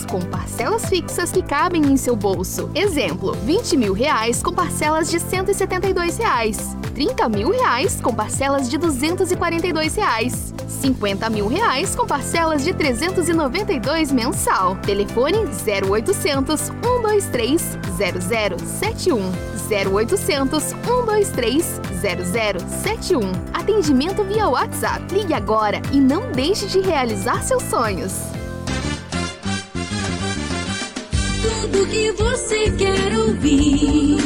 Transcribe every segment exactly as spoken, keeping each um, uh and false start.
com parcelas fixas que cabem em seu bolso. Exemplo, vinte mil reais com parcelas de cento e setenta e dois reais. trinta mil reais com parcelas de duzentos e quarenta e dois reais. cinquenta mil reais com parcelas de trezentos e noventa e dois mensal. Telefone zero oitocentos, um dois três, zero zero sete um. zero oitocentos, um dois três, zero zero sete um. Atendimento via WhatsApp. Ligue agora e não deixe de realizar seus sonhos. Tudo que você quer ouvir.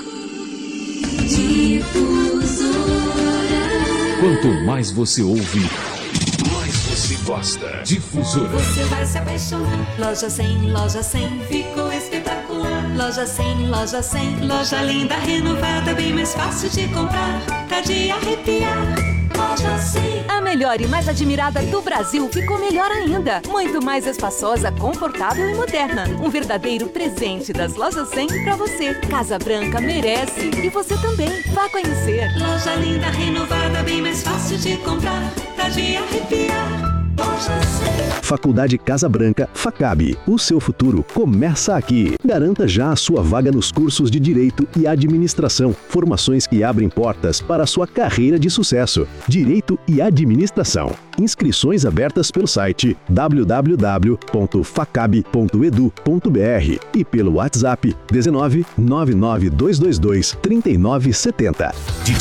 Difusora. Quanto mais você ouve, mais você gosta. Difusora. Você vai se apaixonar. Loja cem, loja cem, ficou espetacular. Loja cem, loja cem, loja linda, renovada, bem mais fácil de comprar. Tá de arrepiar. Loja cem. A melhor e mais admirada do Brasil ficou melhor ainda. Muito mais espaçosa, confortável e moderna. Um verdadeiro presente das Lojas cem pra você. Casa Branca merece. E você também. Vá conhecer. Loja linda, renovada, bem mais fácil de comprar. Tá de arrepiar. Faculdade Casa Branca, Facab. O seu futuro começa aqui. Garanta já a sua vaga nos cursos de Direito e Administração. Formações que abrem portas para a sua carreira de sucesso. Direito e Administração. Inscrições abertas pelo site w w w ponto facab ponto edu ponto b r e pelo WhatsApp dezenove, nove nove dois dois dois, trinta e nove setenta.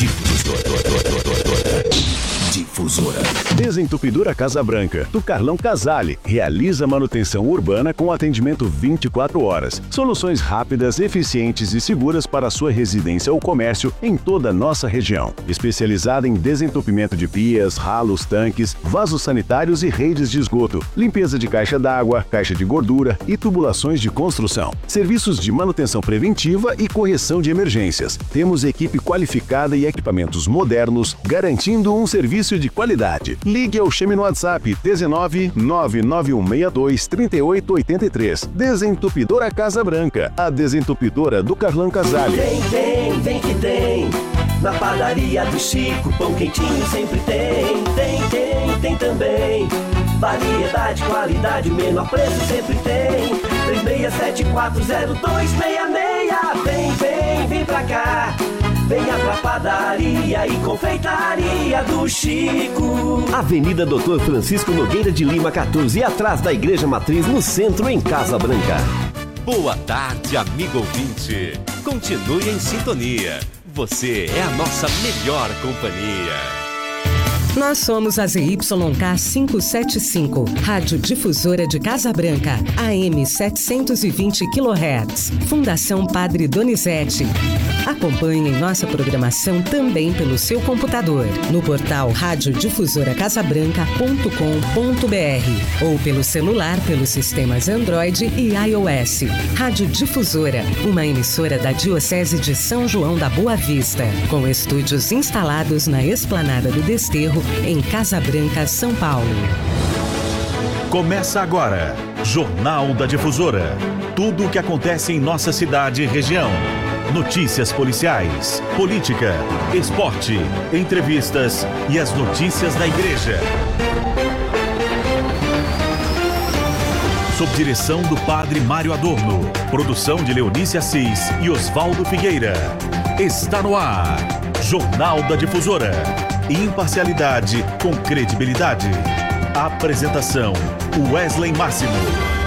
Difusora. Desentupidora Casa Branca, do Carlão Casale. Realiza manutenção urbana com atendimento vinte e quatro horas. Soluções rápidas, eficientes e seguras para a sua residência ou comércio em toda a nossa região. Especializada em desentupimento de pias, ralos, tanques, vasos sanitários e redes de esgoto. Limpeza de caixa d'água, caixa de gordura e tubulações de construção. Serviços de manutenção preventiva e correção de emergências. Temos equipe qualificada e equipamentos modernos, garantindo um serviço de qualidade. Ligue ou chame no WhatsApp dezenove, nove nove um seis dois, três oito oito três. Desentupidora Casa Branca, a desentupidora do Carlão Casale. Tem, tem, tem que tem. Na padaria do Chico, pão quentinho sempre tem. Tem, tem, tem também. Variedade, qualidade, menor preço sempre tem. três seis sete quatro zero dois seis seis. Vem, vem, vem pra cá. Venha pra padaria e confeitaria do Chico. Avenida doutor Francisco Nogueira de Lima, quatorze, atrás da Igreja Matriz, no centro, em Casa Branca. Boa tarde, amigo ouvinte. Continue em sintonia. Você é a nossa melhor companhia. Nós somos a Z Y K quinhentos e setenta e cinco, Rádio Difusora de Casa Branca, A M setecentos e vinte quilohertz, Fundação Padre Donizete. Acompanhe nossa programação também pelo seu computador, no portal rádio difusora casa branca ponto com ponto b r ou pelo celular pelos sistemas Android e iOS. Rádio Difusora, uma emissora da Diocese de São João da Boa Vista, com estúdios instalados na Esplanada do Desterro, em Casa Branca, São Paulo. Começa agora, Jornal da Difusora. Tudo o que acontece em nossa cidade e região. Notícias policiais, política, esporte, entrevistas e as notícias da igreja. Sob direção do Padre Mário Adorno. Produção de Leonice Assis e Oswaldo Figueira. Está no ar, Jornal da Difusora. Imparcialidade com credibilidade. Apresentação, Wesley Máximo.